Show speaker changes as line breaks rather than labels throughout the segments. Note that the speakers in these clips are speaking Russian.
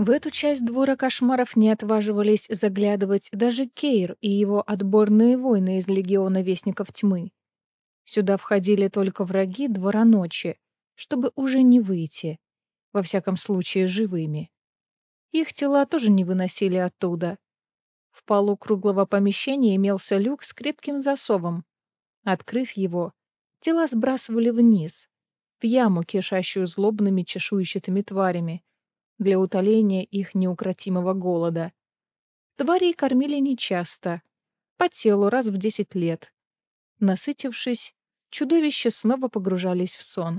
В эту часть двора кошмаров не отваживались заглядывать даже Кейр и его отборные воины из легиона Вестников Тьмы. Сюда входили только враги двора ночи, чтобы уже не выйти, во всяком случае живыми. Их тела тоже не выносили оттуда. В полу круглого помещения имелся люк с крепким засовом. Открыв его, тела сбрасывали вниз, в яму, кишащую злобными чешуйчатыми тварями, для утоления их неукротимого голода. Тварей кормили нечасто, по телу раз в 10 лет. Насытившись, чудовища снова погружались в сон.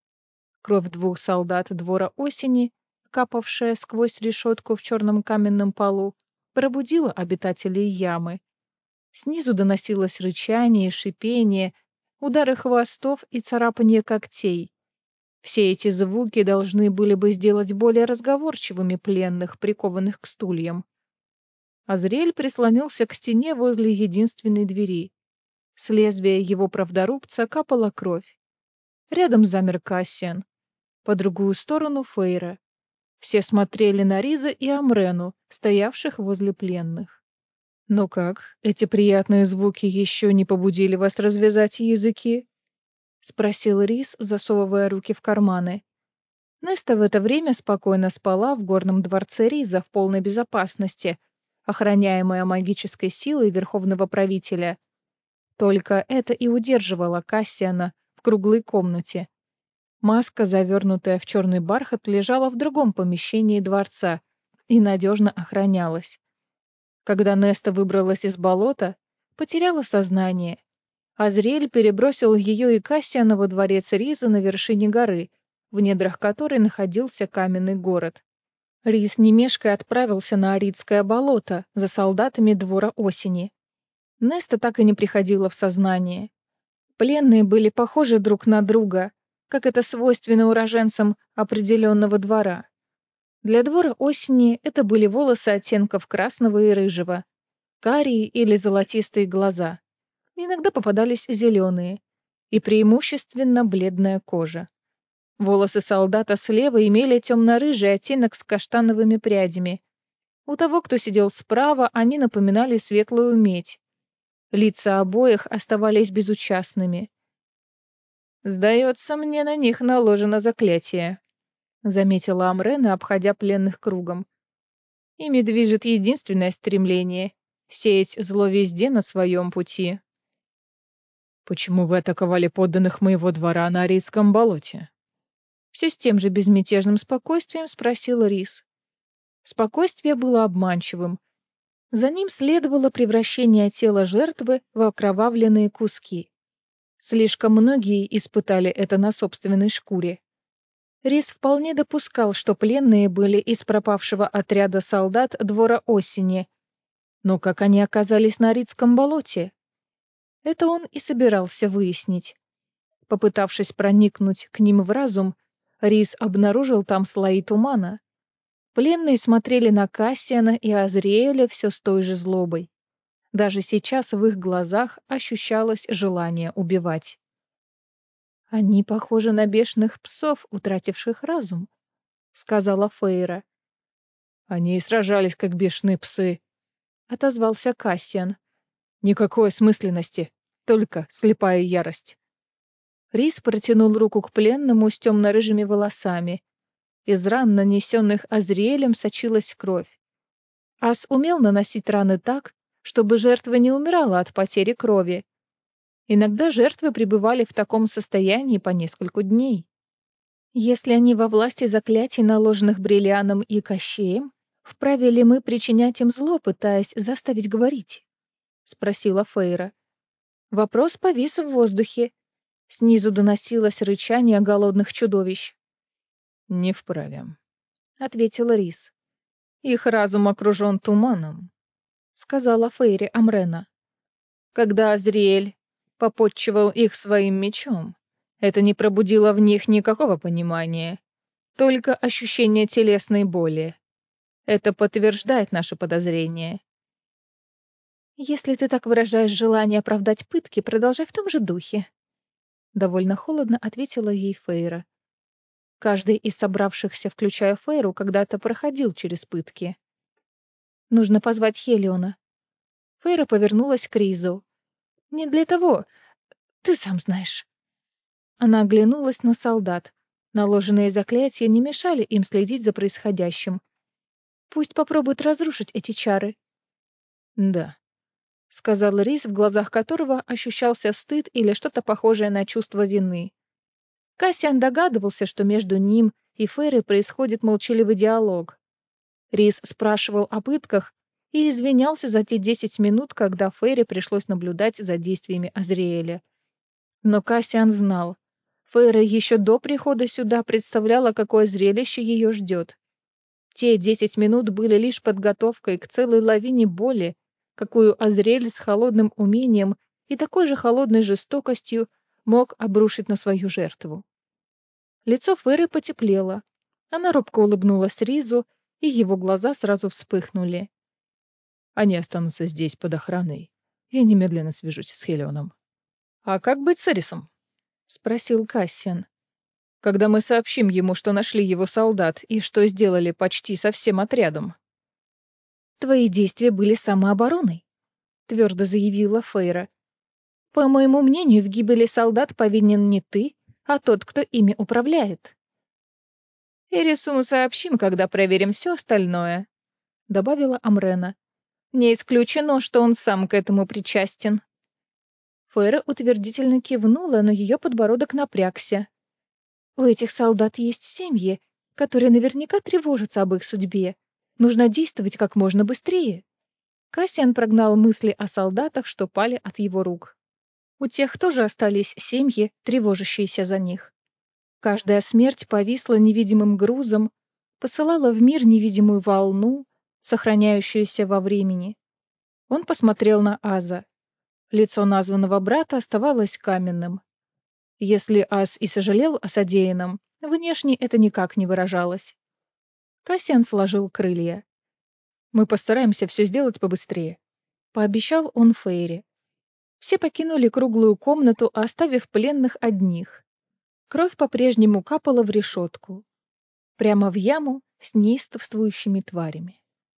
Кровь 2 солдат двора осени, капавшая сквозь решетку в черном каменном полу, пробудила обитателей ямы. Снизу доносилось рычание и шипение, удары хвостов и царапанье когтей. Все эти звуки должны были бы сделать более разговорчивыми пленных, прикованных к стульям. Азриэль прислонился к стене возле единственной двери. С лезвия его правдорубца капала кровь. Рядом замер Кассиан. По другую сторону Фейра. Все смотрели на Риза и Амрену, стоявших возле пленных. «Ну как, эти приятные звуки еще не побудили вас развязать языки?» — спросил Риз, засовывая руки в карманы. Неста в это время спокойно спала в горном дворце Риза в полной безопасности, охраняемая магической силой верховного правителя. Только это и удерживало Кассиана в круглой комнате. Маска, завернутая в черный бархат, лежала в другом помещении дворца и надежно охранялась. Когда Неста выбралась из болота, потеряла сознание. Азриэль перебросил ее и Кассиана во дворец Риза на вершине горы, в недрах которой находился каменный город. Риз не мешкая отправился на Аридское болото за солдатами двора осени. Неста так и не приходила в сознание. Пленные были похожи друг на друга, как это свойственно уроженцам определенного двора. Для двора осени это были волосы оттенков красного и рыжего, карие или золотистые глаза. Иногда попадались зеленые и преимущественно бледная кожа. Волосы солдата слева имели темно-рыжий оттенок с каштановыми прядями. У того, кто сидел справа, они напоминали светлую медь. Лица обоих оставались безучастными. «Сдается мне, на них наложено заклятие», — заметила Амрена, обходя пленных кругом. «Ими движет единственное стремление — сеять зло везде на своем пути».
«Почему вы атаковали подданных моего двора на Арийском болоте?»
Все с тем же безмятежным спокойствием спросил Рис. Спокойствие было обманчивым. За ним следовало превращение тела жертвы в окровавленные куски. Слишком многие испытали это на собственной шкуре. Рис вполне допускал, что пленные были из пропавшего отряда солдат двора осени. Но как они оказались на Аридском болоте? Это он и собирался выяснить. Попытавшись проникнуть к ним в разум, Рис обнаружил там слои тумана. Пленные смотрели на Кассиана и Азриэля все с той же злобой. Даже сейчас в их глазах ощущалось желание убивать. «Они похожи на бешеных псов, утративших разум», — сказала Фейра.
«Они и сражались, как бешеные псы»,
— отозвался Кассиан.
«Никакой осмысленности, только слепая ярость».
Рис протянул руку к пленному с темно-рыжими волосами. Из ран, нанесенных Азриэлем, сочилась кровь. Ас умел наносить раны так, чтобы жертва не умирала от потери крови. Иногда жертвы пребывали в таком состоянии по несколько дней. Если они во власти заклятий, наложенных Бриллианом и Кощеем, вправе ли мы причинять им зло, пытаясь заставить говорить? — спросила Фейра. Вопрос повис в воздухе. Снизу доносилось рычание голодных чудовищ.
«Не вправе»,
— ответила Рис.
«Их разум окружен туманом»,
— сказала Фейри Амрена.
когда Азриэль попотчевал их своим мечом. Это не пробудило в них никакого понимания, только ощущение телесной боли. Это подтверждает наши подозрения.
«Если ты так выражаешь желание оправдать пытки, продолжай в том же духе», — довольно холодно ответила ей Фейра. Каждый из собравшихся, включая Фейру, когда-то проходил через пытки. Нужно позвать Хелиона. Фейра повернулась к Ризу. Не для того, ты сам знаешь. Она оглянулась на солдат. Наложенные заклятия не мешали им следить за происходящим. Пусть попробуют разрушить эти чары. Да, сказал Риз, в глазах которого ощущался стыд или что-то похожее на чувство вины. Кассиан догадывался, что между ним и Фейрой происходит молчаливый диалог. Риз спрашивал о пытках и извинялся за те 10 минут, когда Фейре пришлось наблюдать за действиями Азриэля. Но Кассиан знал, Фейра еще до прихода сюда представляла, какое зрелище ее ждет. Те 10 минут были лишь подготовкой к целой лавине боли, какую Азриэль с холодным умением и такой же холодной жестокостью мог обрушить на свою жертву. Лицо Фейры потеплело. Она робко улыбнулась Ризу, и его глаза сразу вспыхнули. Они останутся здесь под охраной. Я немедленно свяжусь с Хелионом. А как быть с Эрисом? Спросил Кассиан. Когда мы сообщим ему, что нашли его солдат и что сделали почти со всем отрядом. Твои действия были самообороной, твердо заявила Фейра. По моему мнению, в гибели солдат повинен не ты, а тот, кто ими управляет. Эрису мы сообщим, когда проверим все остальное, добавила Амрена. Не исключено, что он сам к этому причастен. Фейра утвердительно кивнула, но ее подбородок напрягся. У этих солдат есть семьи, которые наверняка тревожатся об их судьбе. Нужно действовать как можно быстрее. Кассиан прогнал мысли о солдатах, что пали от его рук. У тех тоже остались семьи, тревожащиеся за них. Каждая смерть повисла невидимым грузом, посылала в мир невидимую волну, сохраняющуюся во времени. Он посмотрел на Аза. Лицо названного брата оставалось каменным. Если Аз и сожалел о содеянном, внешне это никак не выражалось. Кассиан сложил крылья. «Мы постараемся все сделать побыстрее», — пообещал он Фейре. Все покинули круглую комнату, оставив пленных одних. Кровь по-прежнему капала в решетку. Прямо в яму с неистовствующими тварями.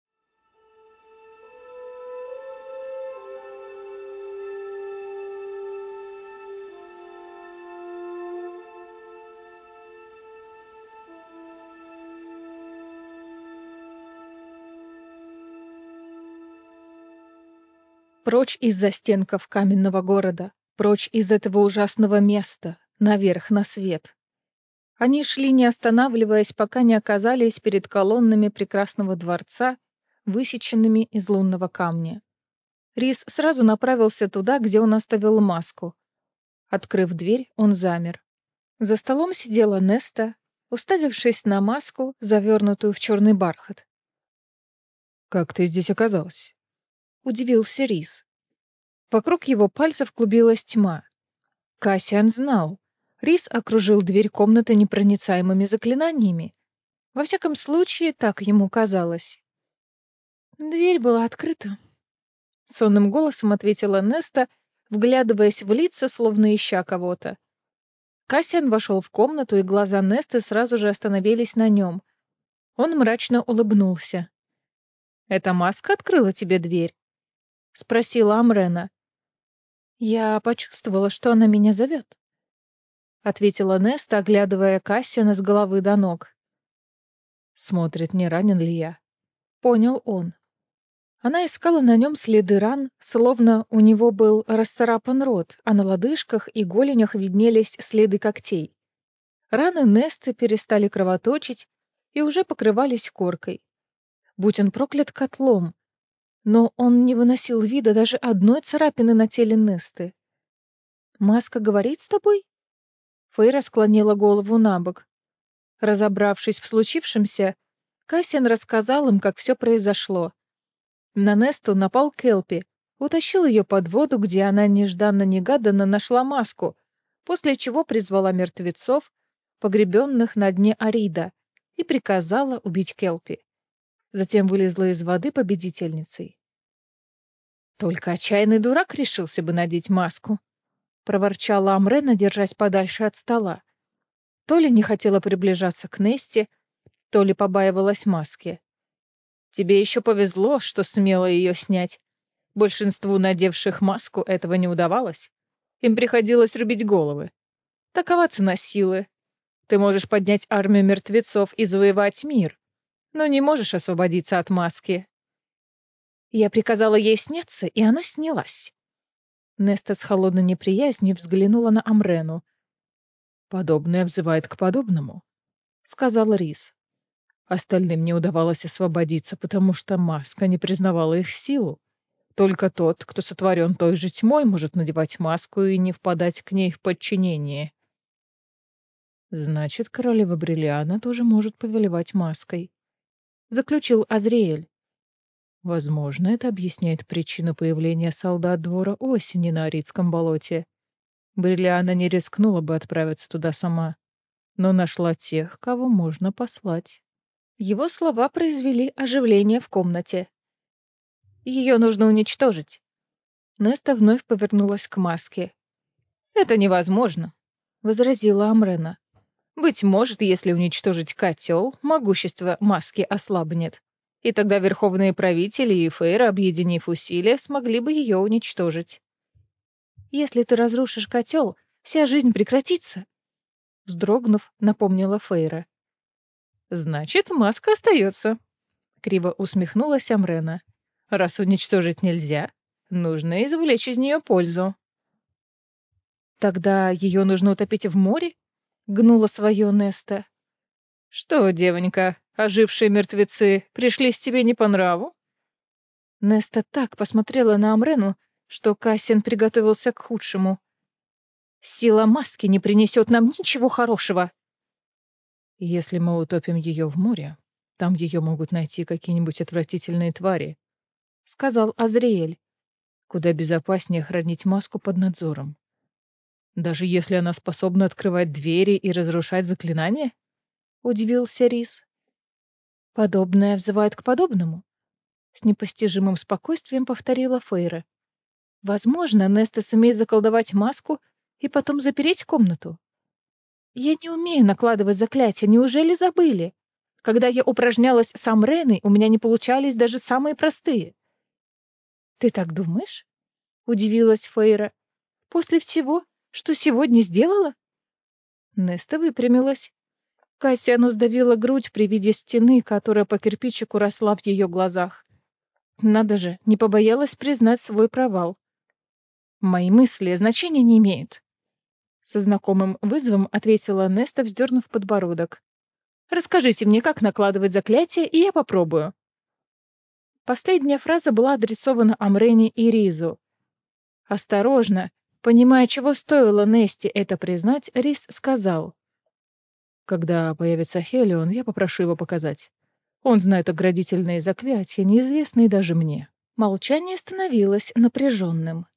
Прочь из застенков каменного города, прочь из этого ужасного места, наверх, на свет. Они шли, не останавливаясь, пока не оказались перед колоннами прекрасного дворца, высеченными из лунного камня. Рис сразу направился туда, где он оставил маску. Открыв дверь, он замер. За столом сидела Неста, уставившись на маску, завернутую в черный бархат. «Как ты здесь оказалась?» — удивился Рис. Вокруг его пальцев клубилась тьма. Кассиан знал. Рис окружил дверь комнаты непроницаемыми заклинаниями. Во всяком случае, так ему казалось. Дверь была открыта. Сонным голосом ответила Неста, вглядываясь в лица, словно ища кого-то. Кассиан вошел в комнату, и глаза Несты сразу же остановились на нем. Он мрачно улыбнулся. «Эта маска открыла тебе дверь?» — спросила Амрена. «Я почувствовала, что она меня зовет», — ответила Неста, оглядывая Кассиана с головы до ног. «Смотрит, не ранен ли я?» — понял он. Она искала на нем следы ран, словно у него был расцарапан рот, а на лодыжках и голенях виднелись следы когтей. Раны Несты перестали кровоточить и уже покрывались коркой. Будь он проклят котлом, но он не выносил вида даже одной царапины на теле Несты. «Маска говорит с тобой?» Фейра склонила голову набок. Разобравшись в случившемся, Кассиан рассказал им, как все произошло. На Несту напал Келпи, утащил ее под воду, где она нежданно-негаданно нашла маску, после чего призвала мертвецов, погребенных на дне Арида, и приказала убить Келпи. Затем вылезла из воды победительницей. «Только отчаянный дурак решился бы надеть маску», — проворчала Амрена, держась подальше от стола. То ли не хотела приближаться к Несте, то ли побаивалась маски. Тебе еще повезло, что смело ее снять. Большинству надевших маску этого не удавалось. Им приходилось рубить головы. Такова цена силы. Ты можешь поднять армию мертвецов и завоевать мир, но не можешь освободиться от маски. Я приказала ей сняться, и она снялась. Неста с холодной неприязнью взглянула на Амрену. «Подобное взывает к подобному», — сказал Рис. Остальным не удавалось освободиться, потому что маска не признавала их силу. Только тот, кто сотворен той же тьмой, может надевать маску и не впадать к ней в подчинение. Значит, королева Бриллиана тоже может повелевать маской, заключил Азриэль. Возможно, это объясняет причину появления солдат двора осени на Аридском болоте. Бриллиана не рискнула бы отправиться туда сама, но нашла тех, кого можно послать. Его слова произвели оживление в комнате. Ее нужно уничтожить. Неста вновь повернулась к маске. «Это невозможно», — возразила Амрена. «Быть может, если уничтожить котел, могущество маски ослабнет, и тогда верховные правители и Фейра, объединив усилия, смогли бы ее уничтожить». «Если ты разрушишь котел, вся жизнь прекратится», — вздрогнув, напомнила Фейра. «Значит, маска остается», — криво усмехнулась Амрена. «Раз уничтожить нельзя, нужно извлечь из нее пользу». «Тогда ее нужно утопить в море?» — гнула свое Неста. «Что, девонька, ожившие мертвецы пришлись тебе не по нраву?» Неста так посмотрела на Амрену, что Кассиан приготовился к худшему. «Сила маски не принесет нам ничего хорошего!» «Если мы утопим ее в море, там ее могут найти какие-нибудь отвратительные твари», — сказал Азриэль. «Куда безопаснее хранить маску под надзором. Даже если она способна открывать двери и разрушать заклинания?» — удивился Рис. «Подобное взывает к подобному», — с непостижимым спокойствием повторила Фейра. «Возможно, Неста сумеет заколдовать маску и потом запереть комнату. Я не умею накладывать заклятия, неужели забыли? Когда я упражнялась с Амреной, у меня не получались даже самые простые». «Ты так думаешь?» — удивилась Фейра. «После всего, что сегодня сделала?» Неста выпрямилась. Кассиану сдавила грудь при виде стены, которая по кирпичику росла в ее глазах. Надо же, не побоялась признать свой провал. «Мои мысли значения не имеют», — со знакомым вызовом ответила Неста, вздернув подбородок. «Расскажите мне, как накладывать заклятие, и я попробую». Последняя фраза была адресована Амрене и Ризу. Осторожно, понимая, чего стоило Несте это признать, Риз сказал: «Когда появится Хелион, я попрошу его показать. Он знает оградительные заклятия, неизвестные даже мне». Молчание становилось напряженным.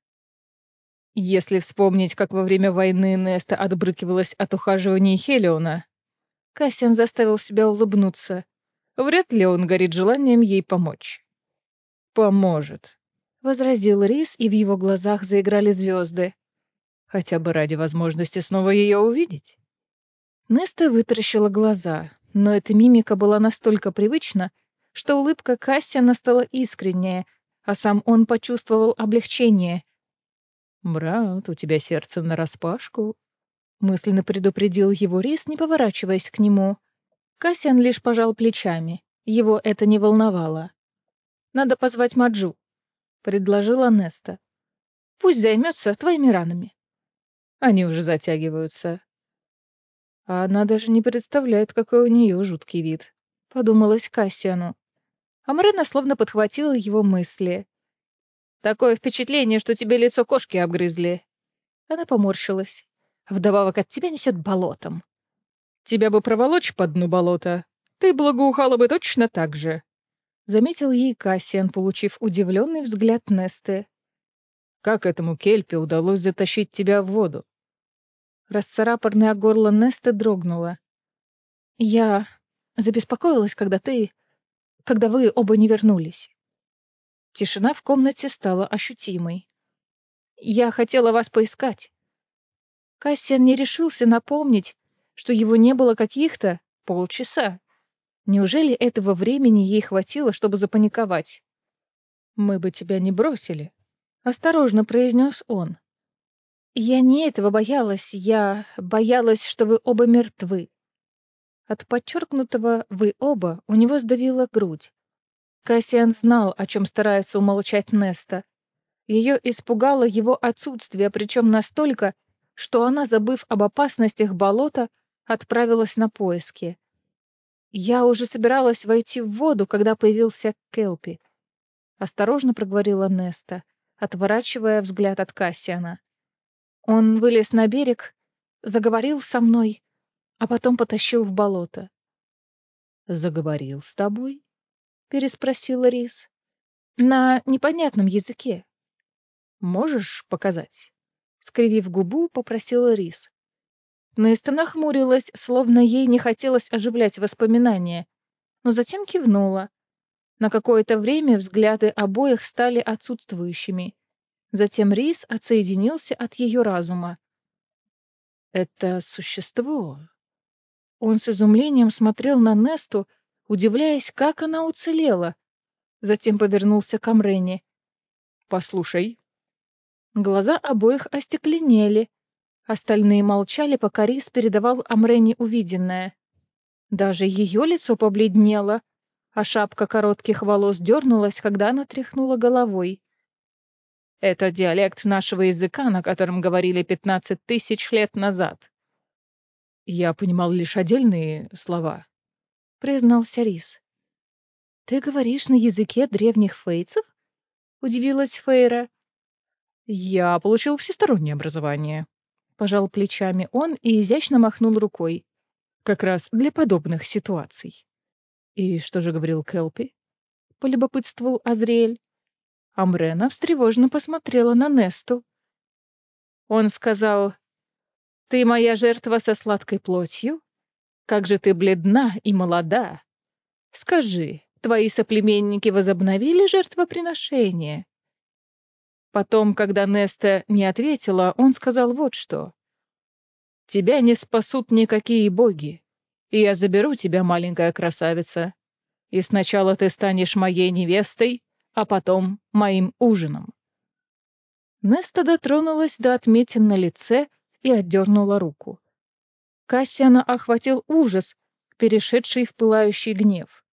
Если вспомнить, как во время войны Неста отбрыкивалась от ухаживаний Хелиона, Кассиан заставил себя улыбнуться. Вряд ли он горит желанием ей помочь. «Поможет», — возразил Рис, и в его глазах заиграли звезды. «Хотя бы ради возможности снова ее увидеть». Неста вытаращила глаза, но эта мимика была настолько привычна, что улыбка Кассиана стала искренняя, а сам он почувствовал облегчение. «Брат, у тебя сердце нараспашку», — мысленно предупредил его Рис, не поворачиваясь к нему. Кассиан лишь пожал плечами. Его это не волновало. «Надо позвать Маджу», — предложила Неста. «Пусть займется твоими ранами». Они уже затягиваются. А она даже не представляет, какой у нее жуткий вид, — подумалось Кассиану. Амрена словно подхватила его мысли. «Такое впечатление, что тебе лицо кошки обгрызли». Она поморщилась. «Вдобавок от тебя несет болотом». «Тебя бы проволочь по дну болота. Ты благоухала бы точно так же», — заметил ей Кассиан, получив удивленный взгляд Несты. «Как этому Кельпе удалось затащить тебя в воду?» Расцарапанное горло Несты дрогнуло. «Я забеспокоилась, когда вы оба не вернулись». Тишина в комнате стала ощутимой. «Я хотела вас поискать». Кассиан не решился напомнить, что его не было каких-то полчаса. Неужели этого времени ей хватило, чтобы запаниковать?
«Мы бы тебя не бросили», — осторожно произнес он.
«Я не этого боялась. Я боялась, что вы оба мертвы». От подчеркнутого «вы оба» у него сдавила грудь. Кассиан знал, о чем старается умолчать Неста. Ее испугало его отсутствие, причем настолько, что она, забыв об опасностях болота, отправилась на поиски. «Я уже собиралась войти в воду, когда появился Келпи», — осторожно проговорила Неста, отворачивая взгляд от Кассиана. Он вылез на берег, заговорил со мной, а потом потащил в болото.
«Заговорил с тобой?»
— переспросила Рис. «На непонятном языке».
«Можешь показать?»
Скривив губу, попросила Рис. Неста нахмурилась, словно ей не хотелось оживлять воспоминания, но затем кивнула. На какое-то время взгляды обоих стали отсутствующими. Затем Рис отсоединился от ее разума.
«Это существо...»
Он с изумлением смотрел на Несту, удивляясь, как она уцелела. Затем повернулся к Амрене.
«Послушай».
Глаза обоих остекленели. Остальные молчали, пока Рис передавал Амрене увиденное. Даже ее лицо побледнело, а шапка коротких волос дернулась, когда она тряхнула головой.
«Это диалект нашего языка, на котором говорили 15 тысяч лет назад». «Я понимал лишь отдельные слова»,
— признался Рис. «Ты говоришь на языке древних фейцев?» — удивилась Фейра.
«Я получил всестороннее образование»,
— пожал плечами он и изящно махнул рукой.
как раз для подобных ситуаций. «И что же говорил Келпи?»
— полюбопытствовал Азриэль. Амрена встревоженно посмотрела на Несту.
Он сказал: «Ты моя жертва со сладкой плотью? Как же ты бледна и молода! Скажи, твои соплеменники возобновили жертвоприношение?» Потом, когда Неста не ответила, он сказал вот что: «Тебя не спасут никакие боги, и я заберу тебя, маленькая красавица, и сначала ты станешь моей невестой, а потом моим ужином».
Неста дотронулась до отметин на лице и отдернула руку. Кассиана охватил ужас, перешедший в пылающий гнев.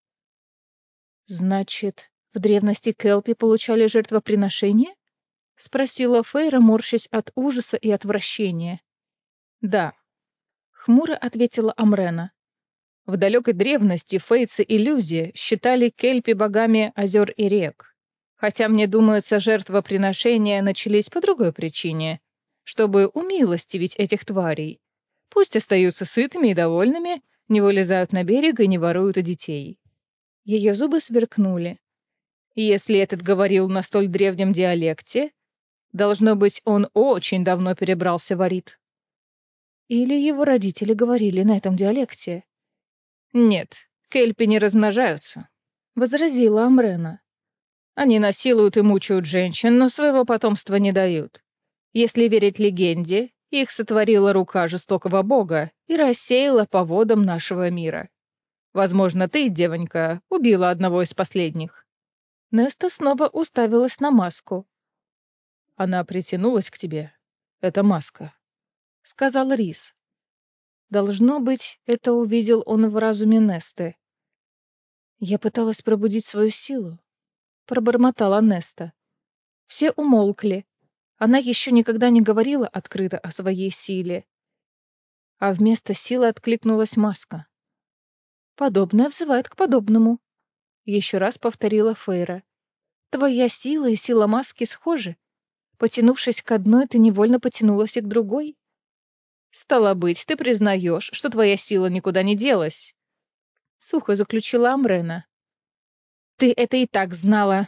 «Значит, в древности Келпи получали жертвоприношение?» — спросила Фейра, морщась от ужаса и отвращения.
«Да»,
— хмуро ответила Амрена.
в далекой древности фейцы и люди считали кельпи богами озер и рек. Хотя, мне думается, жертвоприношения начались по другой причине, чтобы умилостивить этих тварей. Пусть остаются сытыми и довольными, не вылезают на берег и не воруют у детей.
Ее зубы сверкнули.
И если этот говорил на столь древнем диалекте, должно быть, он очень давно перебрался в Арит.
Или его родители говорили на этом диалекте?
«Нет, кельпи не размножаются»,
— возразила Амрена.
«Они насилуют и мучают женщин, но своего потомства не дают. Если верить легенде, их сотворила рука жестокого бога и рассеяла по водам нашего мира. Возможно, ты, девонька, убила одного из последних».
Неста снова уставилась на маску.
«Она притянулась к тебе. Это маска»,
— сказал Рис. Должно быть, это увидел он в разуме Несты. «Я пыталась пробудить свою силу», — пробормотала Неста. Все умолкли. Она еще никогда не говорила открыто о своей силе. А вместо силы откликнулась маска. «Подобное взывает к подобному», — еще раз повторила Фейра. «Твоя сила и сила маски схожи. Потянувшись к одной, ты невольно потянулась и к другой».
«Стало быть, ты признаешь, что твоя сила никуда не делась», — сухо заключила Амрена.
«Ты это и так знала!»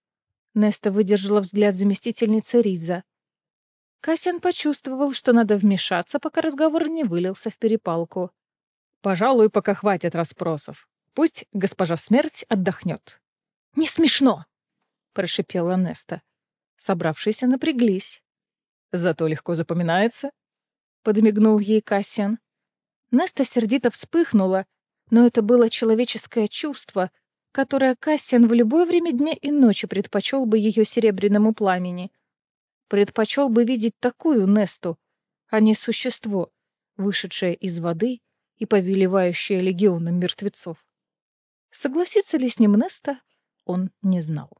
Неста выдержала взгляд заместительницы Риза. Кассиан почувствовал, что надо вмешаться, пока разговор не вылился в перепалку.
«Пожалуй, пока хватит расспросов. Пусть госпожа Смерть отдохнет».
«Не смешно!» — прошипела Неста. Собравшиеся напряглись.
«Зато легко запоминается»,
— подмигнул ей Кассиан. Неста сердито вспыхнула, но это было человеческое чувство, которое Кассиан в любое время дня и ночи предпочел бы ее серебряному пламени. Предпочел бы видеть такую Несту, а не существо, вышедшее из воды и повелевающее легионом мертвецов. Согласится ли с ним Неста, он не знал.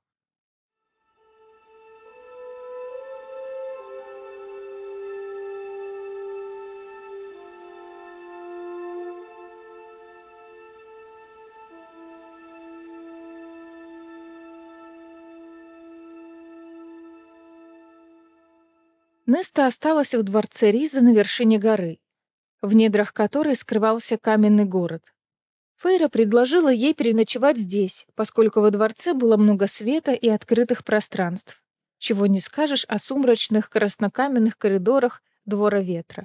Неста осталась в дворце Риза на вершине горы, в недрах которой скрывался каменный город. Фейра предложила ей переночевать здесь, поскольку во дворце было много света и открытых пространств, чего не скажешь о сумрачных краснокаменных коридорах Двора Ветра.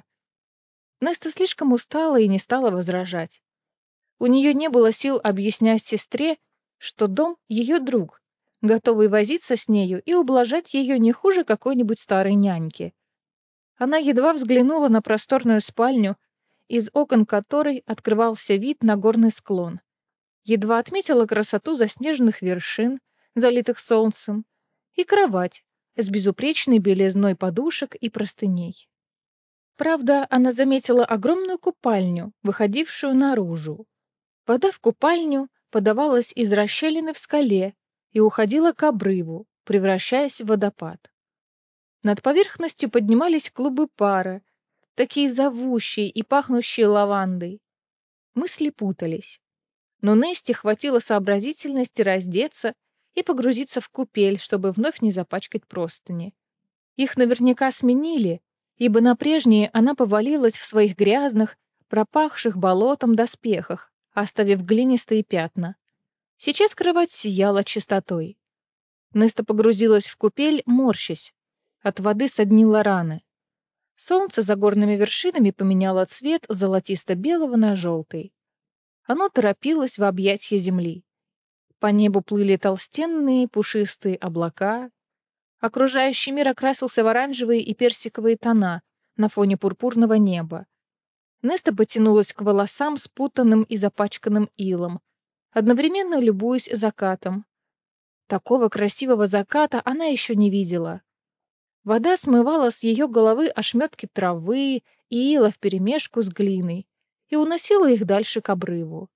Неста слишком устала и не стала возражать. У нее не было сил объяснять сестре, что дом — ее друг, готовый возиться с нею и ублажать ее не хуже какой-нибудь старой няньки. Она едва взглянула на просторную спальню, из окон которой открывался вид на горный склон. Едва отметила красоту заснеженных вершин, залитых солнцем, и кровать с безупречной белизной подушек и простыней. Правда, она заметила огромную купальню, выходившую наружу. Вода в купальню подавалась из расщелины в скале и уходила к обрыву, превращаясь в водопад. Над поверхностью поднимались клубы пара, такие зовущие и пахнущие лавандой. Мысли путались. Но Несте хватило сообразительности раздеться и погрузиться в купель, чтобы вновь не запачкать простыни. Их наверняка сменили, ибо на прежние она повалилась в своих грязных, пропахших болотом доспехах, оставив глинистые пятна. Сейчас кровать сияла чистотой. Неста погрузилась в купель, морщась. От воды соднило раны. Солнце за горными вершинами поменяло цвет с золотисто-белого на желтый. Оно торопилось в объятье земли. По небу плыли толстенные пушистые облака. Окружающий мир окрасился в оранжевые и персиковые тона на фоне пурпурного неба. Неста потянулась к волосам, спутанным и запачканным илом, одновременно любуясь закатом. Такого красивого заката она еще не видела. Вода смывала с ее головы ошметки травы и ила вперемешку с глиной и уносила их дальше к обрыву.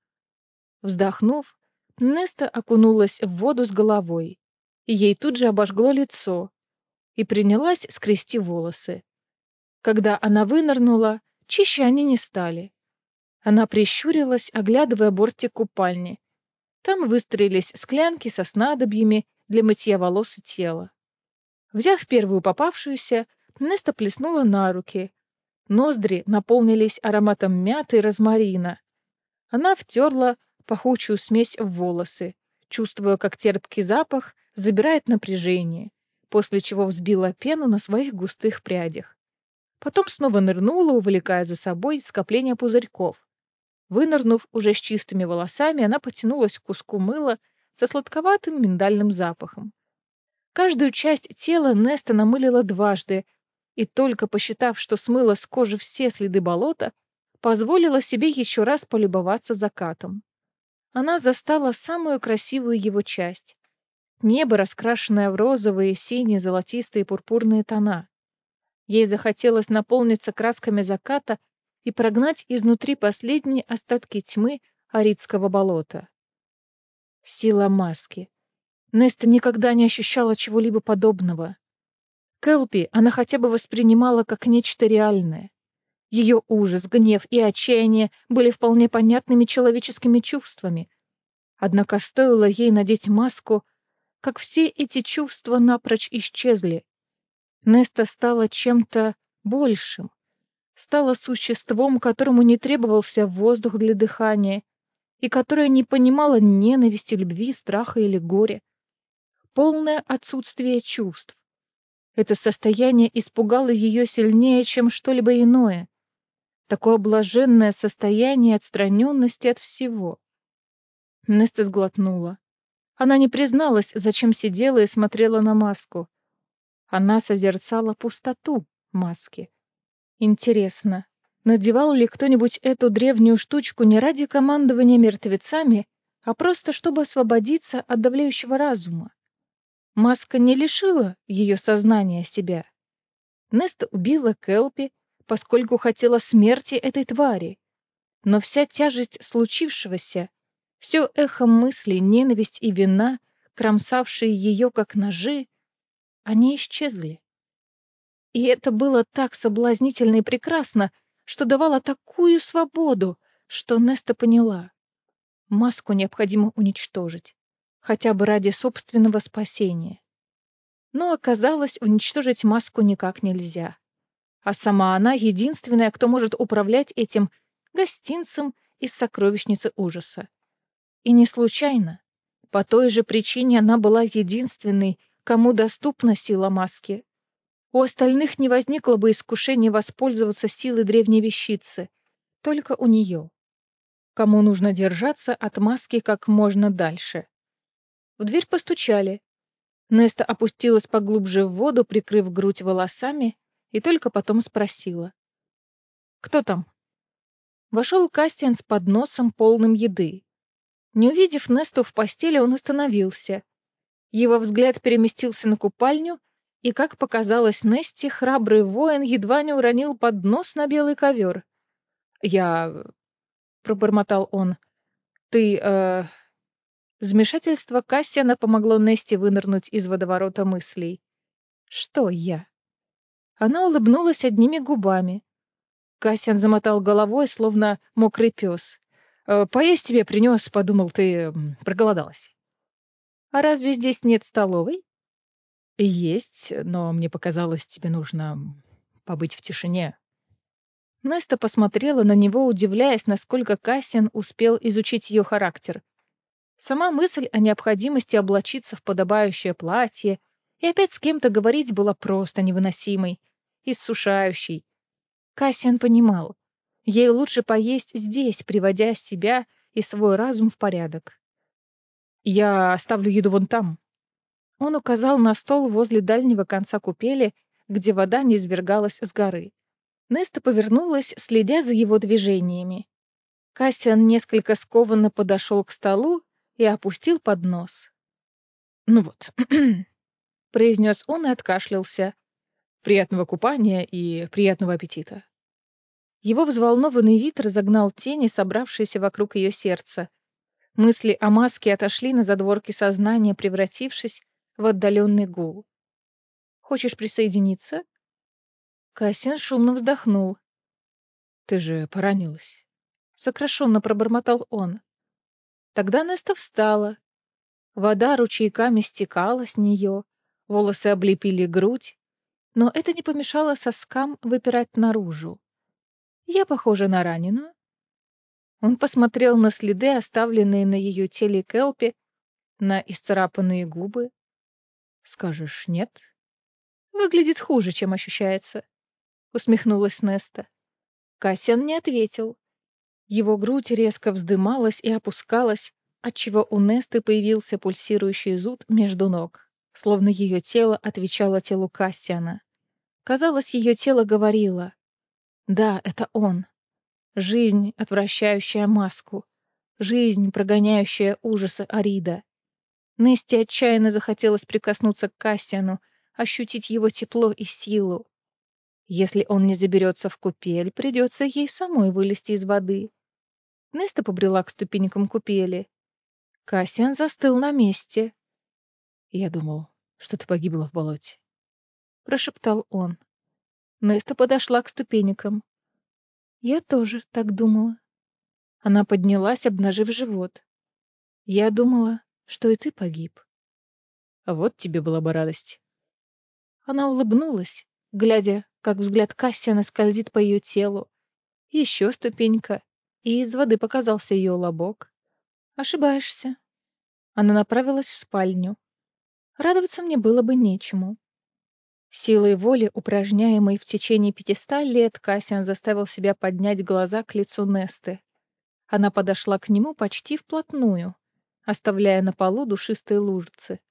Вздохнув, Неста окунулась в воду с головой, и ей тут же обожгло лицо, и принялась скрести волосы. Когда она вынырнула, чище они не стали. Она прищурилась, оглядывая бортик купальни. Там выстроились склянки со снадобьями для мытья волос и тела. Взяв первую попавшуюся, Неста плеснула на руки. Ноздри наполнились ароматом мяты и розмарина. Она втерла пахучую смесь в волосы, чувствуя, как терпкий запах забирает напряжение, после чего взбила пену на своих густых прядях. Потом снова нырнула, увлекая за собой скопление пузырьков. Вынырнув уже с чистыми волосами, она потянулась к куску мыла со сладковатым миндальным запахом. Каждую часть тела Неста намылила дважды, и только посчитав, что смыла с кожи все следы болота, позволила себе еще раз полюбоваться закатом. Она застала самую красивую его часть — небо, раскрашенное в розовые, синие, золотистые и пурпурные тона. Ей захотелось наполниться красками заката и прогнать изнутри последние остатки тьмы Аридского болота. Сила маски. Неста никогда не ощущала чего-либо подобного. Келпи она хотя бы воспринимала как нечто реальное. Ее ужас, гнев и отчаяние были вполне понятными человеческими чувствами. Однако стоило ей надеть маску, как все эти чувства напрочь исчезли. Неста стала чем-то большим, стала существом, которому не требовался воздух для дыхания и которое не понимало ненависти, любви, страха или горя. Полное отсутствие чувств. Это состояние испугало ее сильнее, чем что-либо иное. Такое блаженное состояние отстраненности от всего. Неста сглотнула. Она не призналась, зачем сидела и смотрела на маску. Она созерцала пустоту маски. Интересно, Надевал ли кто-нибудь эту древнюю штучку не ради командования мертвецами, а просто чтобы освободиться от давлеющего разума? Маска не лишила ее сознания себя. Неста убила Келпи, поскольку хотела смерти этой твари. Но вся тяжесть случившегося, все эхо мыслей, ненависть и вина, кромсавшие ее как ножи, они исчезли. И это было так соблазнительно и прекрасно, что давало такую свободу, что Неста поняла. Маску необходимо уничтожить, хотя бы ради собственного спасения. Но оказалось, уничтожить маску никак нельзя. А сама она единственная, кто может управлять этим гостинцем из сокровищницы ужаса. И не случайно. По той же причине она была единственной, кому доступна сила маски. У остальных не возникло бы искушения воспользоваться силой древней вещицы. Только у нее. Кому нужно держаться от маски как можно дальше. В дверь постучали. Неста опустилась поглубже в воду, прикрыв грудь волосами, и только потом спросила. «Кто там?» Вошел Кассиан с подносом, полным еды. Не увидев Несту в постели, он остановился. Его взгляд переместился на купальню, и, как показалось Несте, храбрый воин едва не уронил поднос на белый ковер. «Я...» — пробормотал он. «Ты...» Вмешательство Кассиана помогло Несте вынырнуть из водоворота мыслей. «Что я?» Она улыбнулась одними губами. Кассиан замотал головой, словно мокрый пес. «Поесть тебе принес, подумал, ты проголодалась». «А разве здесь нет столовой?» «Есть, но мне показалось, тебе нужно побыть в тишине». Неста посмотрела на него, удивляясь, насколько Кассиан успел изучить ее характер. Сама мысль о необходимости облачиться в подобающее платье и опять с кем-то говорить была просто невыносимой, иссушающей. Кассиан понимал, ей лучше поесть здесь, приводя себя и свой разум в порядок. «Я оставлю еду вон там». Он указал на стол возле дальнего конца купели, где вода низвергалась с горы. Неста повернулась, следя за его движениями. Кассиан несколько скованно подошел к столу и опустил поднос. «Ну вот», — произнес он и откашлялся. «Приятного купания и приятного аппетита». Его взволнованный вид разогнал тени, собравшиеся вокруг ее сердца. Мысли о маске отошли на задворки сознания, превратившись в отдаленный гул. «Хочешь присоединиться?» Кассиан шумно вздохнул. «Ты же поранилась», — сокрушенно пробормотал он. Тогда Неста встала. Вода ручейками стекала с нее, волосы облепили грудь, но это не помешало соскам выпирать наружу. «Я похожа на раненую?» Он посмотрел на следы, оставленные на ее теле Келпи, на исцарапанные губы. «Скажешь, нет?» «Выглядит хуже, чем ощущается», — усмехнулась Неста. Кассиан не ответил. Его грудь резко вздымалась и опускалась, отчего у Несты появился пульсирующий зуд между ног, словно ее тело отвечало телу Кассиана. Казалось, ее тело говорило: «Да, это он. Жизнь, отвращающая маску. Жизнь, прогоняющая ужасы Арида». Несте отчаянно захотелось прикоснуться к Кассиану, ощутить его тепло и силу. Если он не заберется в купель, придется ей самой вылезти из воды. Неста побрела к ступенькам купели. Кассиан застыл на месте. «Я думал, что ты погибла в болоте», — прошептал он. Неста подошла к ступенькам. «Я тоже так думала». Она поднялась, обнажив живот. «Я думала, что и ты погиб». «А вот тебе была бы радость». Она улыбнулась, глядя, как взгляд Кассиана скользит по ее телу. Еще ступенька, и из воды показался ее лобок. «Ошибаешься». Она направилась в спальню. Радоваться мне было бы нечему. Силой воли, упражняемой в течение 500 лет, Кассиан заставил себя поднять глаза к лицу Несты. Она подошла к нему почти вплотную, оставляя на полу душистые лужицы.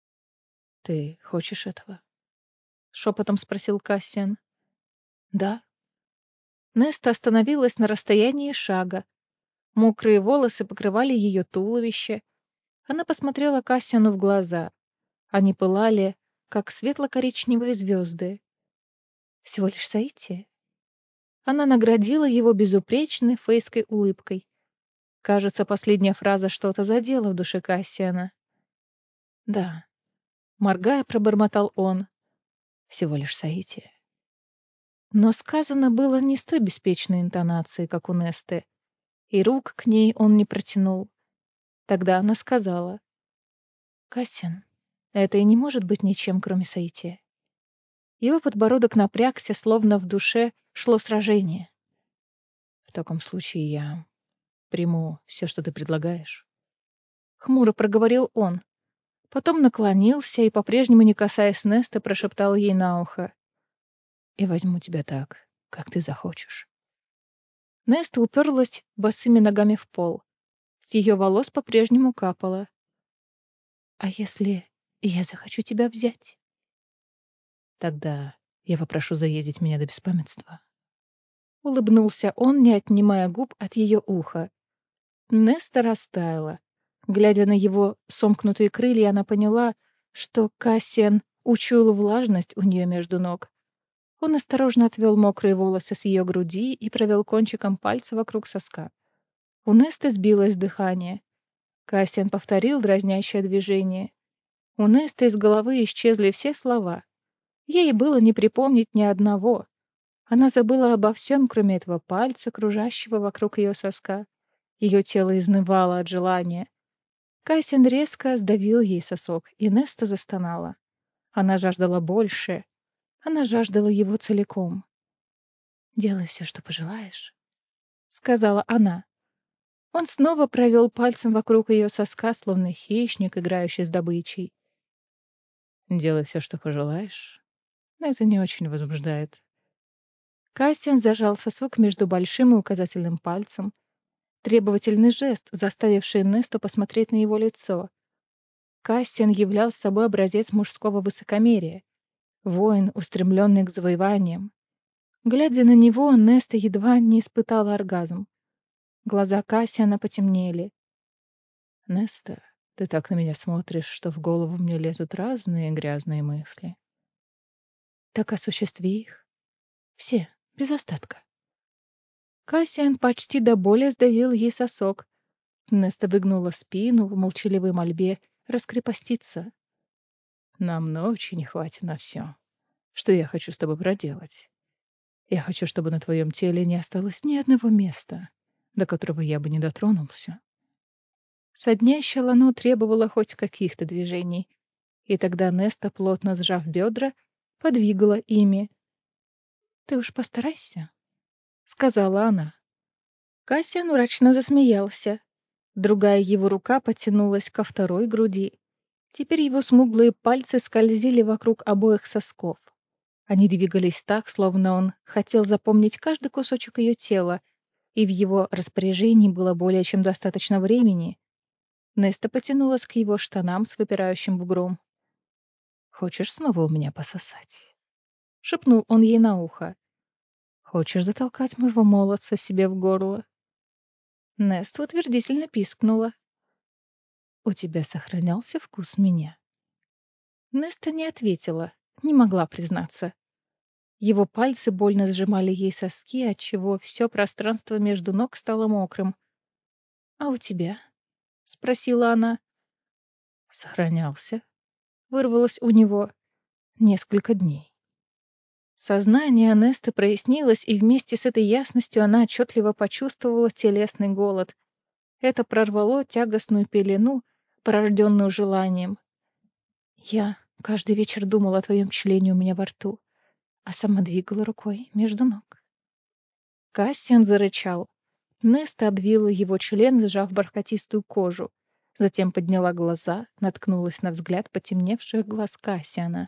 «Ты хочешь этого?» — шепотом спросил Кассиан. «Да». Неста остановилась на расстоянии шага. Мокрые волосы покрывали ее туловище. Она посмотрела Кассиану в глаза. Они пылали, как светло-коричневые звезды. Всего лишь соитие. Она наградила его безупречной фейской улыбкой. Кажется, последняя фраза что-то задела в душе Кассиана. «Да», — моргая, пробормотал он. «Всего лишь соитие». Но сказано было не с той беспечной интонацией, как у Несты, и рук к ней он не протянул. Тогда она сказала: «Кассиан, это и не может быть ничем, кроме соития». Его подбородок напрягся, словно в душе шло сражение. «В таком случае я приму все, что ты предлагаешь». Хмуро проговорил он. Потом наклонился и, по-прежнему не касаясь Несты, прошептал ей на ухо: «И возьму тебя так, как ты захочешь». Неста уперлась босыми ногами в пол. С ее волос по-прежнему капало. «А если я захочу тебя взять?» «Тогда я попрошу заездить меня до беспамятства». Улыбнулся он, не отнимая губ от ее уха. Неста растаяла. Глядя на его сомкнутые крылья, она поняла, что Кассиан учуял влажность у нее между ног. Он осторожно отвел мокрые волосы с ее груди и провел кончиком пальца вокруг соска. У Несты сбилось дыхание. Кассиан повторил дразнящее движение. У Несты из головы исчезли все слова. Ей было не припомнить ни одного. Она забыла обо всем, кроме этого пальца, кружащего вокруг ее соска. Ее тело изнывало от желания. Кассиан резко сдавил ей сосок, и Неста застонала. Она жаждала больше. Она жаждала его целиком. «Делай все, что пожелаешь», — сказала она. Он снова провел пальцем вокруг ее соска, словно хищник, играющий с добычей. «Делай все, что пожелаешь. Это не очень возбуждает». Кассиан зажал сосок между большим и указательным пальцем. Требовательный жест, заставивший Несту посмотреть на его лицо. Кассиан являл собой образец мужского высокомерия. Воин, устремленный к завоеваниям. Глядя на него, Неста едва не испытала оргазм. Глаза Кассиана потемнели. «Неста, ты так на меня смотришь, что в голову мне лезут разные грязные мысли». «Так осуществи их. Все, без остатка». Кассиан почти до боли сдавил ей сосок. Неста выгнула спину в молчаливой мольбе раскрепоститься. «Нам ночи не хватит на все. Что я хочу с тобой проделать? Я хочу, чтобы на твоем теле не осталось ни одного места, до которого я бы не дотронулся». Соднящее лано требовало хоть каких-то движений, и тогда Неста, плотно сжав бедра, подвигала ими. «Ты уж постарайся», — сказала она. Кассиан мрачно засмеялся. Другая его рука потянулась ко второй груди. Теперь его смуглые пальцы скользили вокруг обоих сосков. Они двигались так, словно он хотел запомнить каждый кусочек ее тела, и в его распоряжении было более чем достаточно времени. Неста потянулась к его штанам с выпирающим бугром. «Хочешь снова у меня пососать?» — шепнул он ей на ухо. «Хочешь затолкать моего молодца себе в горло?» Неста утвердительно пискнула. «У тебя сохранялся вкус меня?» Неста не ответила, не могла признаться. Его пальцы больно сжимали ей соски, отчего все пространство между ног стало мокрым. «А у тебя?» — спросила она. «Сохранялся». Вырвалось у него. «Несколько дней». Сознание Несты прояснилось, и вместе с этой ясностью она отчетливо почувствовала телесный голод. Это прорвало тягостную пелену, порожденную желанием. «Я каждый вечер думала о твоем члене у меня во рту, а сама двигала рукой между ног». Кассиан зарычал. Неста обвила его член, сжав бархатистую кожу. Затем подняла глаза, наткнулась на взгляд потемневших глаз Кассиана.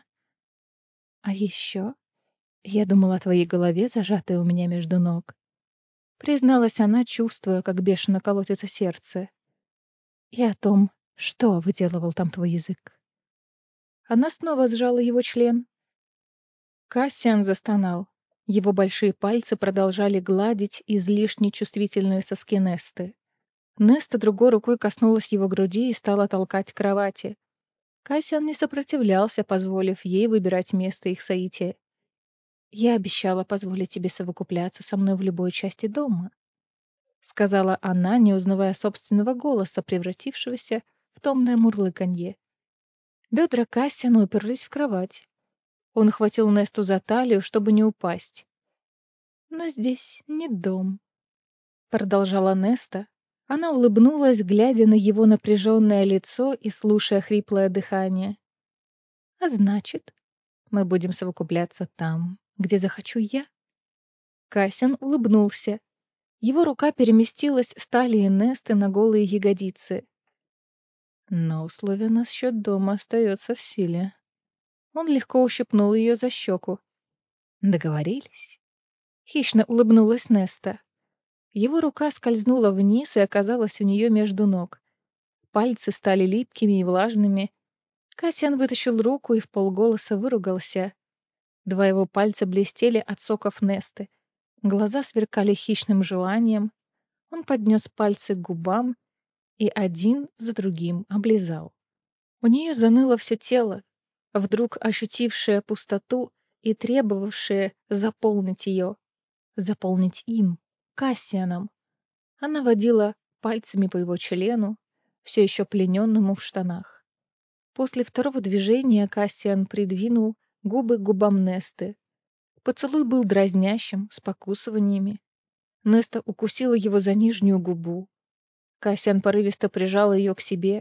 «А еще я думала о твоей голове, зажатой у меня между ног». Призналась она, чувствуя, как бешено колотится сердце. «И о том, что выделывал там твой язык». Она снова сжала его член. Кассиан застонал. Его большие пальцы продолжали гладить излишне чувствительные соски Несты. Неста другой рукой коснулась его груди и стала толкать к кровати. Кассиан не сопротивлялся, позволив ей выбирать место их соития. «Я обещала позволить тебе совокупляться со мной в любой части дома», — сказала она, не узнавая собственного голоса, превратившегося в томное мурлыканье. Бедра Кассиана уперлись в кровать. Он хватил Несту за талию, чтобы не упасть. «Но здесь не дом», — продолжала Неста. Она улыбнулась, глядя на его напряженное лицо и слушая хриплое дыхание. «А значит, мы будем совокупляться там, где захочу я?» Кассиан улыбнулся. Его рука переместилась с талии Несты на голые ягодицы. Но условие насчет дома остается в силе. Он легко ущипнул ее за щеку. «Договорились?» Хищно улыбнулась Неста. Его рука скользнула вниз и оказалась у нее между ног. Пальцы стали липкими и влажными. Кассиан вытащил руку и вполголоса выругался. Два его пальца блестели от соков Несты. Глаза сверкали хищным желанием. Он поднес пальцы к губам и один за другим облизал. У нее заныло все тело, вдруг ощутившее пустоту и требовавшее заполнить ее. Заполнить им, Кассианом. Она водила пальцами по его члену, все еще плененному в штанах. После второго движения Кассиан придвинул губы к губам Несты. Поцелуй был дразнящим, с покусываниями. Неста укусила его за нижнюю губу. Кассиан порывисто прижал ее к себе.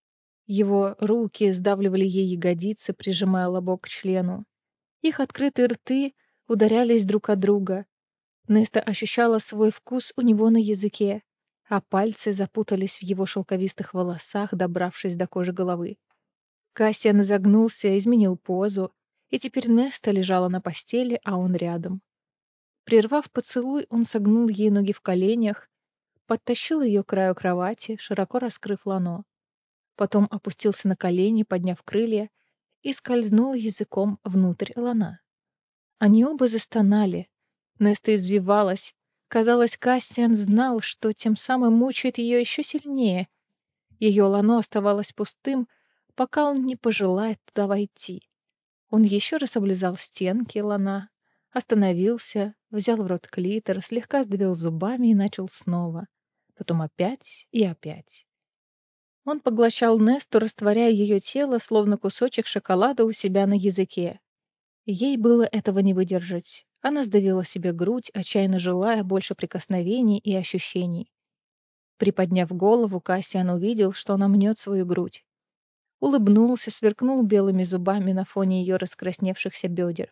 Его руки сдавливали ей ягодицы, прижимая лобок к члену. Их открытые рты ударялись друг от друга. Неста ощущала свой вкус у него на языке, а пальцы запутались в его шелковистых волосах, добравшись до кожи головы. Кассиан изогнулся, изменил позу, и теперь Неста лежала на постели, а он рядом. Прервав поцелуй, он согнул ей ноги в коленях, подтащил ее к краю кровати, широко раскрыв лоно. Потом опустился на колени, подняв крылья, и скользнул языком внутрь лона. Они оба застонали. Неста извивалась. Казалось, Кассиан знал, что тем самым мучает ее еще сильнее. Ее лоно оставалось пустым, пока он не пожелает туда войти. Он еще раз облизал стенки лона, остановился, взял в рот клитор, слегка сдавил зубами и начал снова. Потом опять и опять. Он поглощал Несту, растворяя ее тело, словно кусочек шоколада у себя на языке. Ей было этого не выдержать. Она сдавила себе грудь, отчаянно желая больше прикосновений и ощущений. Приподняв голову, Кассиан увидел, что она мнет свою грудь. Улыбнулся, сверкнул белыми зубами на фоне ее раскрасневшихся бедер.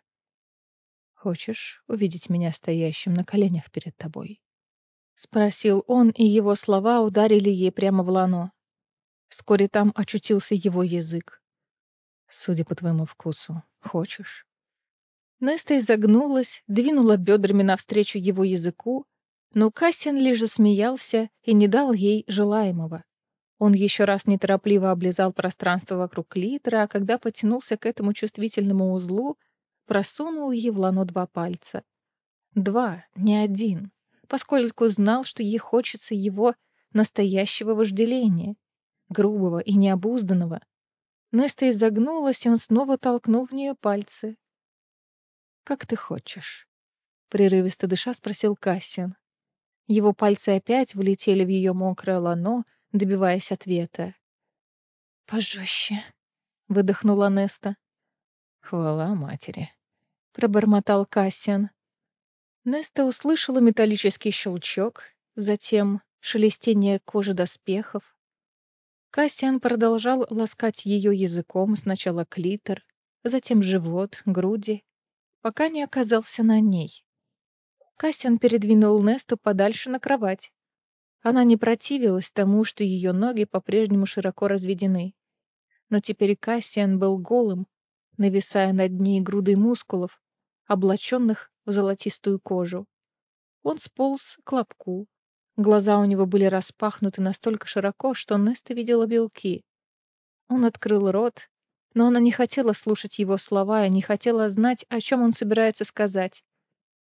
«Хочешь увидеть меня стоящим на коленях перед тобой?» — спросил он, и его слова ударили ей прямо в лоно. Вскоре там очутился его язык. «Судя по твоему вкусу, хочешь?» Неста изогнулась, двинула бедрами навстречу его языку, но Кассиан лишь засмеялся и не дал ей желаемого. Он еще раз неторопливо облизал пространство вокруг клитора, а когда потянулся к этому чувствительному узлу, просунул ей в лоно два пальца. Два, не один, поскольку знал, что ей хочется его настоящего вожделения, грубого и необузданного. Неста изогнулась, и он снова толкнул в нее пальцы. «Как ты хочешь?» — прерывисто дыша спросил Кассиан. Его пальцы опять влетели в ее мокрое лоно, добиваясь ответа. «Пожестче», — выдохнула Неста. «Хвала матери», — пробормотал Кассиан. Неста услышала металлический щелчок, затем шелестение кожи доспехов. Кассиан продолжал ласкать ее языком, сначала клитор, затем живот, груди, пока не оказался на ней. Кассиан передвинул Несту подальше на кровать. Она не противилась тому, что ее ноги по-прежнему широко разведены. Но теперь Кассиан был голым, нависая над ней грудой мускулов, облаченных в золотистую кожу. Он сполз к лобку. Глаза у него были распахнуты настолько широко, что Неста видела белки. Он открыл рот, но она не хотела слушать его слова и не хотела знать, о чем он собирается сказать.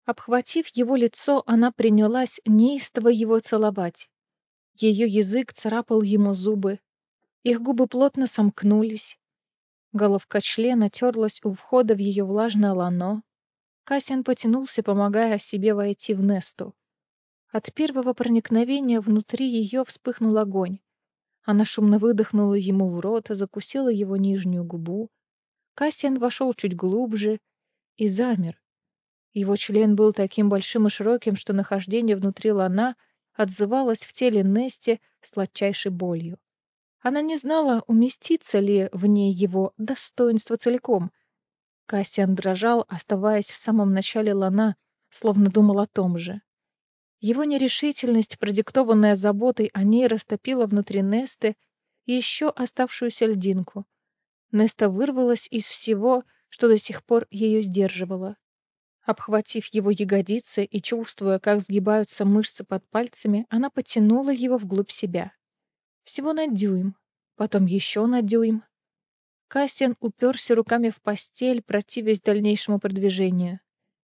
Обхватив его лицо, она принялась неистово его целовать. Ее язык царапал ему зубы. Их губы плотно сомкнулись. Головка члена терлась у входа в ее влажное лоно. Кассиан потянулся, помогая себе войти в Несту. От первого проникновения внутри ее вспыхнул огонь. Она шумно выдохнула ему в рот, закусила его нижнюю губу. Кассиан вошел чуть глубже и замер. Его член был таким большим и широким, что нахождение внутри лона отзывалось в теле Нести сладчайшей болью. Она не знала, уместится ли в ней его достоинство целиком. Кассиан дрожал, оставаясь в самом начале лона, словно думал о том же. Его нерешительность, продиктованная заботой о ней, растопила внутри Несты еще оставшуюся льдинку. Неста вырвалась из всего, что до сих пор ее сдерживало. Обхватив его ягодицы и чувствуя, как сгибаются мышцы под пальцами, она потянула его вглубь себя. Всего на дюйм, потом еще на дюйм. Кассиан уперся руками в постель, противясь дальнейшему продвижению.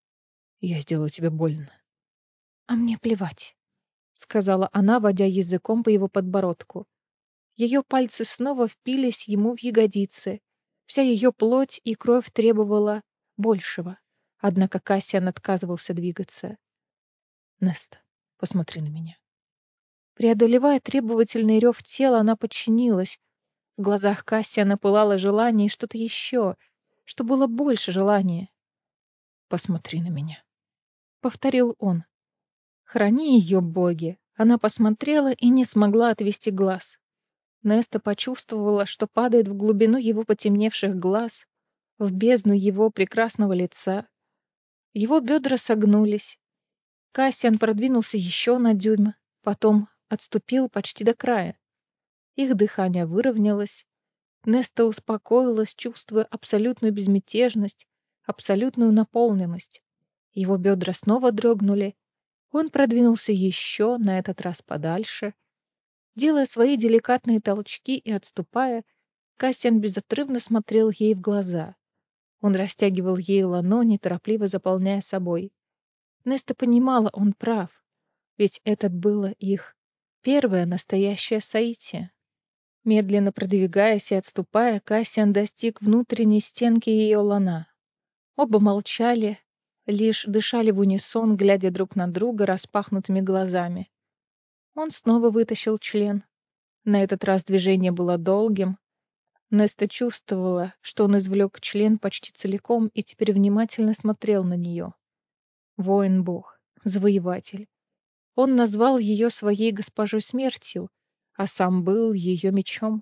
«Я сделаю тебе больно».
«А мне плевать», — сказала она, водя языком по его подбородку. Ее пальцы снова впились ему в ягодицы. Вся ее плоть и кровь требовала большего. Однако Кассиан отказывался двигаться.
«Неста, посмотри на меня».
Преодолевая требовательный рев тела, она подчинилась. В глазах Кассиана пылало желание и что-то еще, что было больше желания.
«Посмотри на меня»,
— повторил он. «Храни ее, боги!» Она посмотрела и не смогла отвести глаз. Неста почувствовала, что падает в глубину его потемневших глаз, в бездну его прекрасного лица. Его бедра согнулись. Кассиан продвинулся еще на дюйм, потом отступил почти до края. Их дыхание выровнялось. Неста успокоилась, чувствуя абсолютную безмятежность, абсолютную наполненность. Его бедра снова дрогнули. Он продвинулся еще, на этот раз подальше. Делая свои деликатные толчки и отступая, Кассиан безотрывно смотрел ей в глаза. Он растягивал ей лоно, неторопливо заполняя собой. Неста понимала, он прав, ведь это было их первое настоящее соитие. Медленно продвигаясь и отступая, Кассиан достиг внутренней стенки ее лона. Оба молчали, лишь дышали в унисон, глядя друг на друга распахнутыми глазами. Он снова вытащил член. На этот раз движение было долгим. Неста чувствовала, что он извлек член почти целиком и теперь внимательно смотрел на нее. Воин-бог, завоеватель. Он назвал ее своей госпожой смертью, а сам был ее мечом.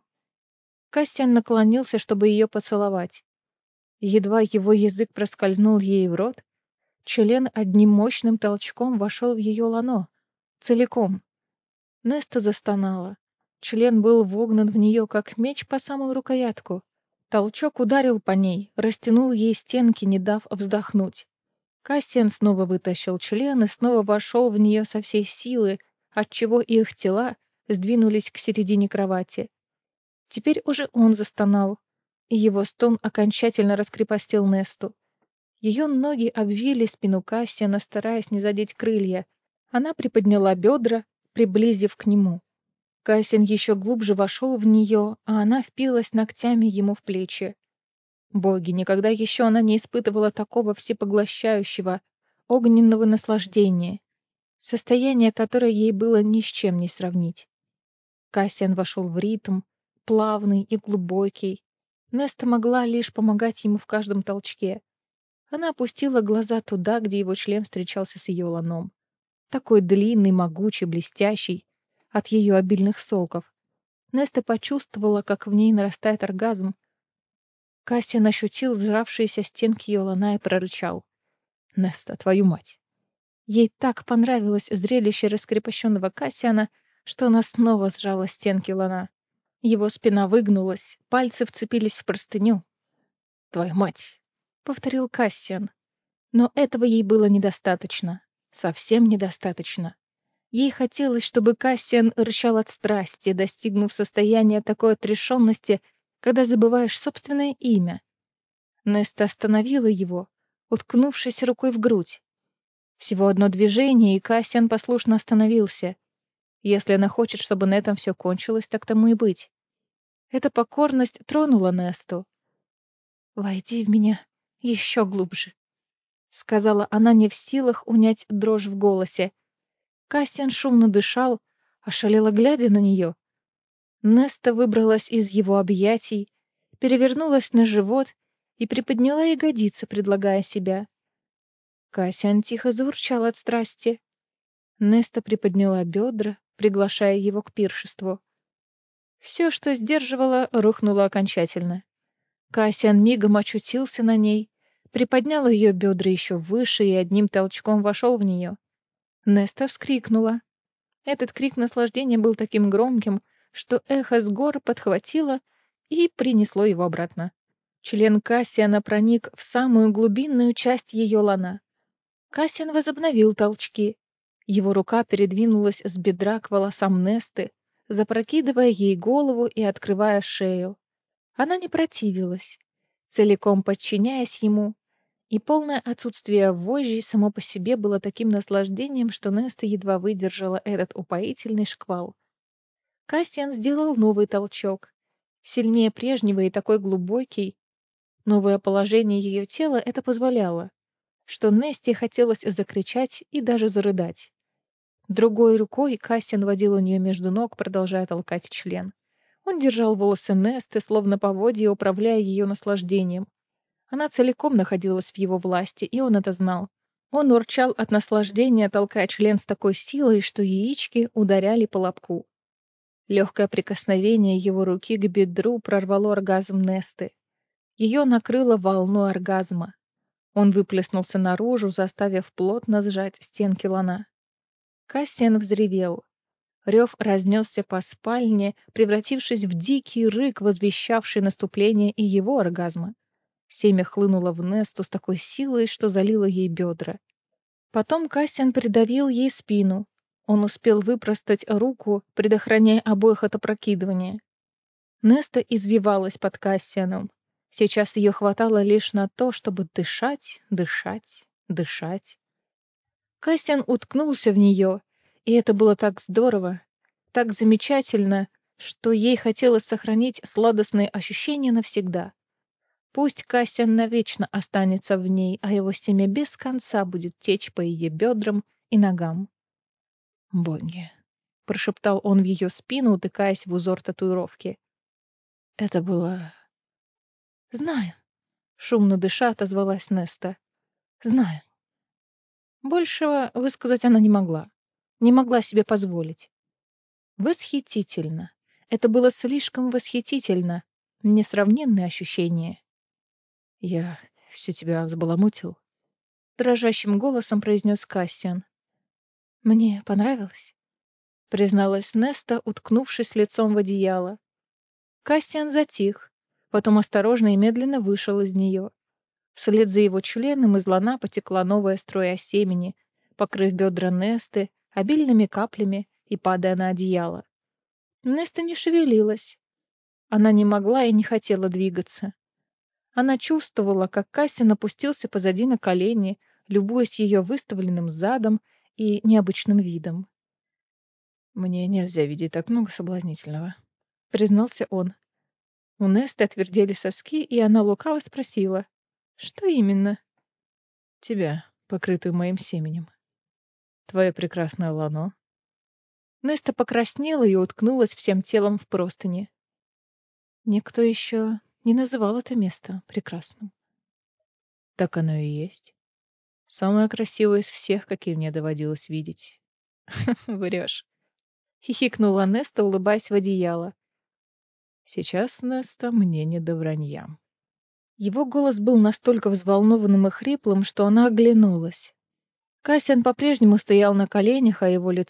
Кассиан наклонился, чтобы ее поцеловать. Едва его язык проскользнул ей в рот, член одним мощным толчком вошел в ее лоно. Целиком. Неста застонала. Член был вогнан в нее, как меч по самую рукоятку. Толчок ударил по ней, растянул ей стенки, не дав вздохнуть. Кассиан снова вытащил член и снова вошел в нее со всей силы, отчего их тела сдвинулись к середине кровати. Теперь уже он застонал, и его стон окончательно раскрепостил Несту. Ее ноги обвили спину Кассиана, стараясь не задеть крылья. Она приподняла бедра, приблизив к нему. Кассиан еще глубже вошел в нее, а она впилась ногтями ему в плечи. Боги, никогда еще она не испытывала такого всепоглощающего, огненного наслаждения, состояние, которое ей было ни с чем не сравнить. Кассиан вошел в ритм, плавный и глубокий. Неста могла лишь помогать ему в каждом толчке. Она опустила глаза туда, где его член встречался с ее лоном. Такой длинный, могучий, блестящий, от ее обильных соков. Неста почувствовала, как в ней нарастает оргазм. Кассиан ощутил сжавшиеся стенки ее лона и прорычал. «Неста, твою мать!» Ей так понравилось зрелище раскрепощенного Кассиана, что она снова сжала стенки лона. Его спина выгнулась, пальцы вцепились в простыню. «Твою мать!» — повторил Кассиан. Но этого ей было недостаточно. Совсем недостаточно. Ей хотелось, чтобы Кассиан рычал от страсти, достигнув состояния такой отрешенности, когда забываешь собственное имя. Неста остановила его, уткнувшись рукой в грудь. Всего одно движение, и Кассиан послушно остановился. Если она хочет, чтобы на этом все кончилось, так тому и быть. Эта покорность тронула Несту. «Войди в меня еще глубже», — сказала она, не в силах унять дрожь в голосе. Кассиан шумно дышал, ошалело глядя на нее. Неста выбралась из его объятий, перевернулась на живот и приподняла ягодицы, предлагая себя. Кассиан тихо заурчал от страсти. Неста приподняла бедра, приглашая его к пиршеству. Все, что сдерживало, рухнуло окончательно. Кассиан мигом очутился на ней, приподнял ее бедра еще выше и одним толчком вошел в нее. Неста вскрикнула. Этот крик наслаждения был таким громким, что эхо с гор подхватило и принесло его обратно. Член Кассиана проник в самую глубинную часть ее лона. Кассиан возобновил толчки. Его рука передвинулась с бедра к волосам Несты, запрокидывая ей голову и открывая шею. Она не противилась, целиком подчиняясь ему, и полное отсутствие вожжей само по себе было таким наслаждением, что Неста едва выдержала этот упоительный шквал. Кассиан сделал новый толчок, сильнее прежнего и такой глубокий. Новое положение ее тела это позволяло, что Несте хотелось закричать и даже зарыдать. Другой рукой Кассиан водил у нее между ног, продолжая толкать член. Он держал волосы Несты, словно поводья, управляя ее наслаждением. Она целиком находилась в его власти, и он это знал. Он урчал от наслаждения, толкая член с такой силой, что яички ударяли по лобку. Легкое прикосновение его руки к бедру прорвало оргазм Несты. Ее накрыло волной оргазма. Он выплеснулся наружу, заставив плотно сжать стенки лона. Кассиан взревел. Рев разнесся по спальне, превратившись в дикий рык, возвещавший наступление и его оргазма. Семя хлынуло в Несту с такой силой, что залило ей бедра. Потом Кассиан придавил ей спину. Он успел выпростать руку, предохраняя обоих от опрокидывания. Неста извивалась под Кассианом. Сейчас ее хватало лишь на то, чтобы дышать, дышать, дышать. Кассиан уткнулся в нее, и это было так здорово, так замечательно, что ей хотелось сохранить сладостные ощущения навсегда. Пусть Кассиан навечно останется в ней, а его семя без конца будет течь по ее бедрам и ногам. «Боги!» — прошептал он в ее спину, утыкаясь в узор татуировки. «Это было...» «Знаю», — шумно дыша отозвалась Неста. «Знаю». Большего высказать она не могла. Не могла себе позволить. Восхитительно. Это было слишком восхитительно. Несравненные ощущения. «Я все тебя взбаламутил», — дрожащим голосом произнес Кассиан. «Мне понравилось», — призналась Неста, уткнувшись лицом в одеяло. Кассиан затих, потом осторожно и медленно вышел из нее. Вслед за его членом из лона потекла новая струя семени, покрыв бедра Несты обильными каплями и падая на одеяло. Неста не шевелилась. Она не могла и не хотела двигаться. Она чувствовала, как Кассиан опустился позади на колени, любуясь ее выставленным задом и необычным видом. «Мне нельзя видеть так много соблазнительного», — признался он. У Несты отвердели соски, и она лукаво спросила. «Что именно?» «Тебя, покрытую моим семенем. Твое прекрасное лано». Неста покраснела и уткнулась всем телом в простыни. Никто еще не называл это место прекрасным. Так оно и есть. Самое красивое из всех, какие мне доводилось видеть. Врешь. Хихикнула Неста, улыбаясь в одеяло. Сейчас, Неста, мне не до вранья. Его голос был настолько взволнованным и хриплым, что она оглянулась. Кассиан по-прежнему стоял на коленях, а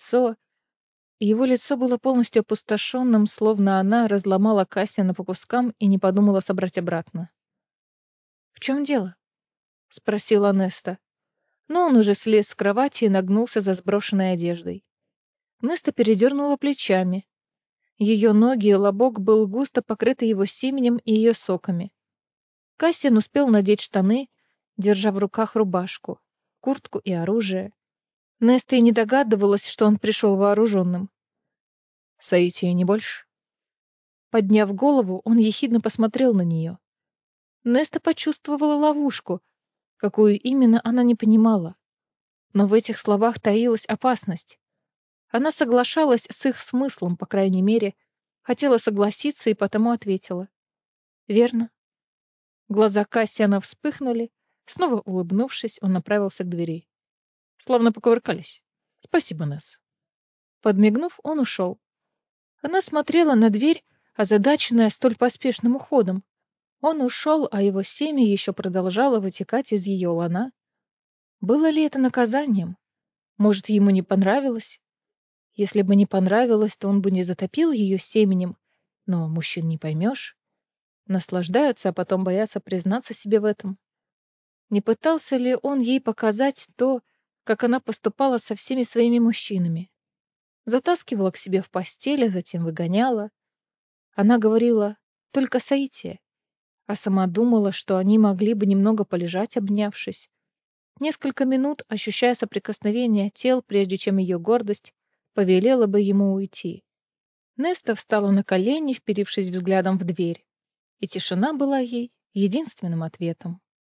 его лицо было полностью опустошенным, словно она разломала Кассиана по кускам и не подумала собрать обратно. «В чем дело?» — спросила Неста. Но он уже слез с кровати и нагнулся за сброшенной одеждой. Неста передернула плечами. Ее ноги и лобок был густо покрыты его семенем и ее соками. Кассиан успел надеть штаны, держа в руках рубашку. куртку и оружие. Неста и не догадывалась, что он пришел вооруженным.
Саития не больше?
Подняв голову, он ехидно посмотрел на нее. Неста почувствовала ловушку, какую именно она не понимала. Но в этих словах таилась опасность. Она соглашалась с их смыслом, по крайней мере, хотела согласиться и потому ответила. «Верно». Глаза Кассиана вспыхнули. Снова улыбнувшись, он направился к двери.
Славно покувыркались. Спасибо, Несс.
Подмигнув, он ушел. Она смотрела на дверь, озадаченная столь поспешным уходом. Он ушел, а его семя еще продолжало вытекать из ее лона. Было ли это наказанием? Может, ему не понравилось? Если бы не понравилось, то он бы не затопил ее семенем. Но мужчин не поймешь. Наслаждаются, а потом боятся признаться себе в этом. Не пытался ли он ей показать то, как она поступала со всеми своими мужчинами? Затаскивала к себе в постель, а затем выгоняла. Она говорила «только Саития», а сама думала, что они могли бы немного полежать, обнявшись. Несколько минут, ощущая соприкосновение тел, прежде чем ее гордость повелела бы ему уйти. Неста встала на колени, вперившись взглядом в дверь, и тишина была ей единственным ответом.